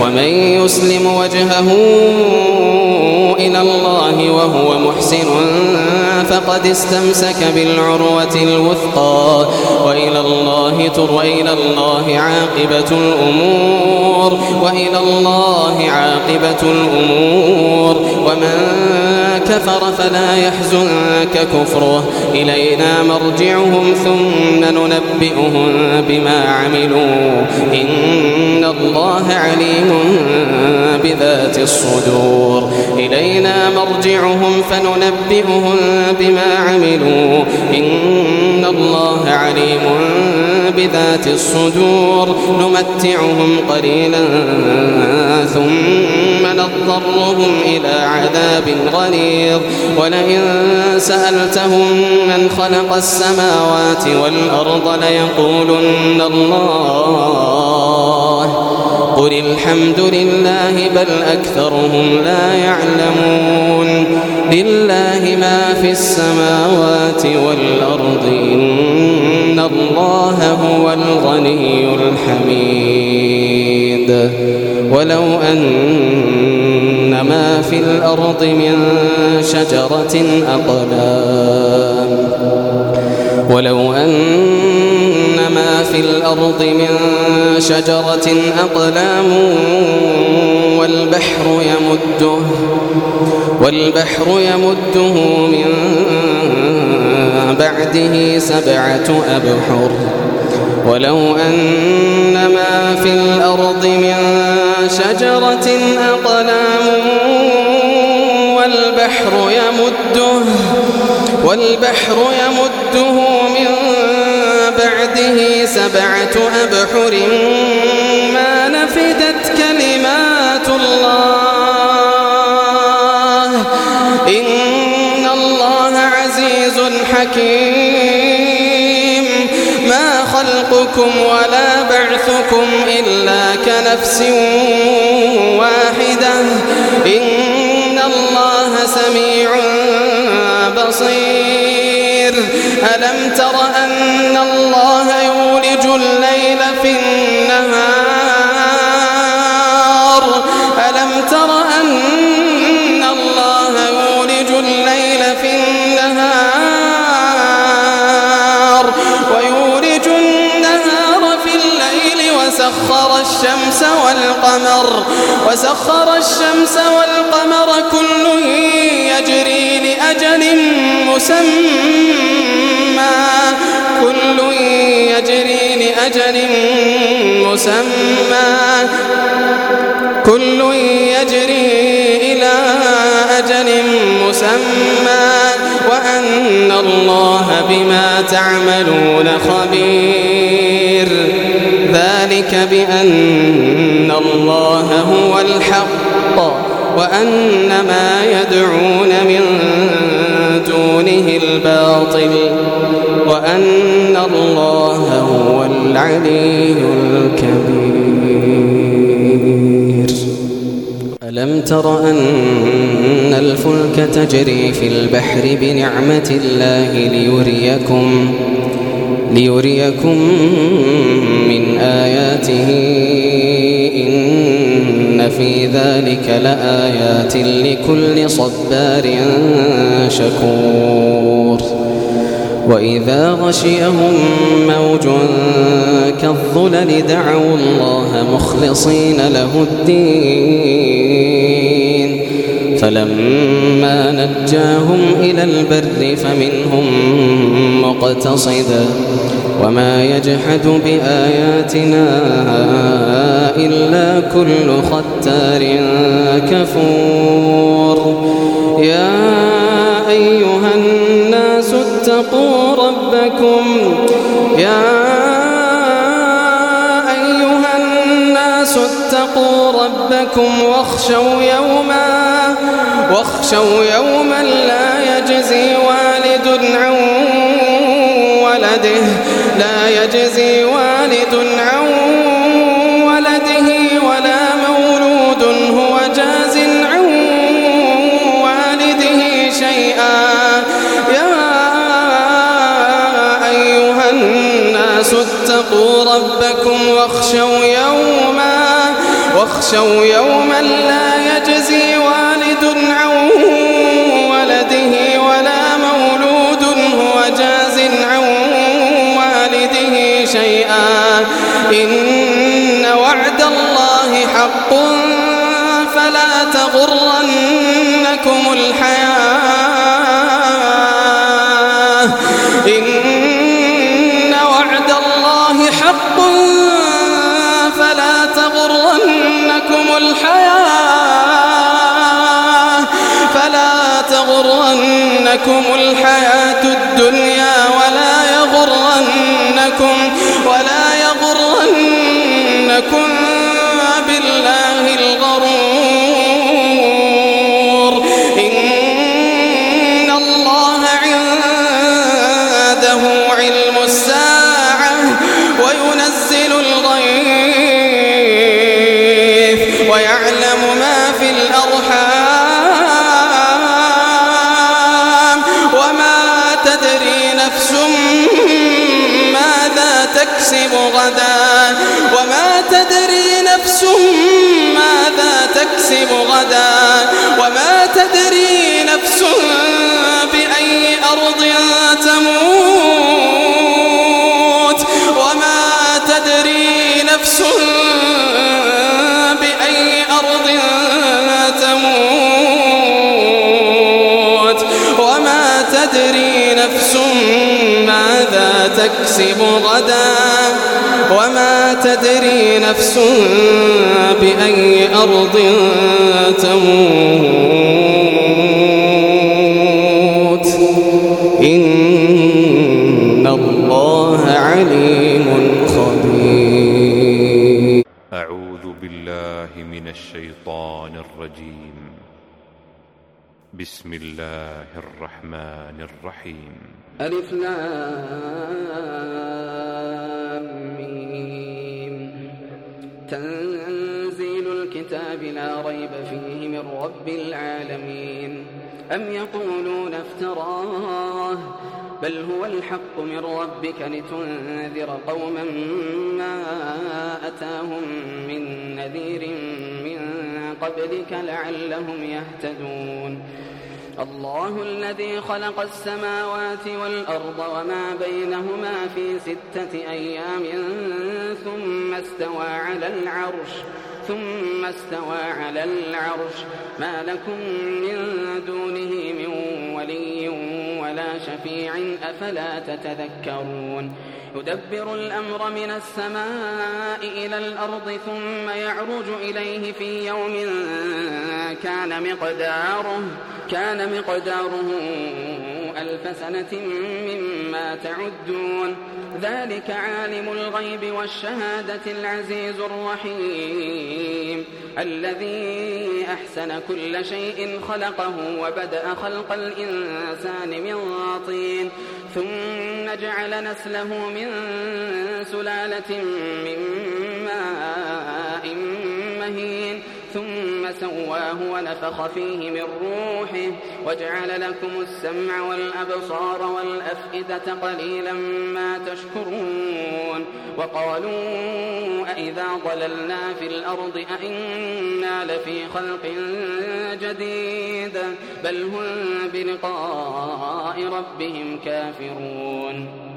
ومن يسلم وجهه إلى الله وهو محسن فقد استمسك بالعروة الوثقى وإلى الله عاقبة الأمور ومن كفر فلا يحزنك كفره إلينا مرجعهم ثم ننبئهم بما عملوا إن الله عليم بذات الصدور إلينا مرجعهم فننبئهم بما عملوا إن الله عليم بذات الصدور نمتعهم قليلا ثم نضطرهم إلى عذاب غليظ ولئن سألتهم من خلق السماوات والأرض ليقولن الله قل الحمد لله بل أكثرهم لا يعلمون لله ما في السماوات والأرض إن الله هو الغني الحميد ولو أن ما في الأرض من شجرة أقلام والبحر يمده من بعده 7 أبحر ولو أن ما في الأرض من شجرة أقلام والبحر يمده من بعده 7 أبحر ما نفدت كلمات الله إن الله عزيز حكيم ما خلقكم ولا بعثكم إلا كنفس واحدة إن الله سميع بصير ألم تر أن الله يولج الليل في النهار ويولج النهار في الليل وسخر الشمس والقمر كل يجري لأجل مسمى كل يجري إلى أجل مسمى وأن الله بما تعملون خبير ذلك بأن الله هو الحق وأن ما يدعون من دونه الباطل وأن الله هو العلي الكبير ألم تر أن الفلك تجري في البحر بنعمة الله ليريكم من آياته إن في ذلك لآيات لكل صبار شكور وإذا غشيهم موج كالظلل دعوا الله مخلصين له الدين فلما نجاهم إلى البر فمنهم مقتصد وما يجحد بآياتنا إلا كل ختار كفور يا أيها الناس اتقوا ربكم واخشوا يوما لا يجزي والد عن ولده ولا مولود هو جاز عن والده شيئا يا أيها الناس اتقوا ربكم واخشوا واخشوا يوما لا يجزي والد عن ولده ولا مولود هو جاز عن والده شيئا إن وعد الله حق فلا تغرنكم الحياة إن وعد الله حق فلا تغرنكم الحياة الدنيا ولا يغرنكم بالله الغرور إن الله عنده علم الساعة وينزل الغيث ويعلم ما في الأرحام وما تدري نفس ماذا تكسب غدا وما تدري نفس بأي أرض تموت وما تدري نفس ماذا تكسب غدا وما تدري نفس بأي أرض تموت إن الله عليم خبير. أعوذ بالله من الشيطان الرجيم. بسم الله الرحمن الرحيم. ألف لام ميم تنزيل الكتاب لا ريب فيه من رب العالمين. أم يقولون افتراه بل هو الحق من ربك لتنذر قوما ما أتاهم من نذير من قبلك لعلهم يهتدون. الله الذي خلق السماوات والأرض وما بينهما في 6 أيام ثم استوى على العرش ما لكم من دونه من ولي ولا شفيع أفلا تتذكرون. يدبر الأمر من السماء إلى الأرض ثم يعرج إليه في يوم كان مقداره 1000 سنة مما تعدون. ذلك عالم الغيب والشهادة العزيز الرحيم الذي أحسن كل شيء خلقه وبدأ خلق الإنسان من طين ثم جعل نسله من سلالة من ماء مهين ثم سواه ونفخ فيه من روحه وجعل لكم السمع والأبصار والأفئدة قليلا ما تشكرون. وقالوا أئذا ضللنا في الأرض أئنا لفي خلق جديد بل هم بلقاء ربهم كافرون.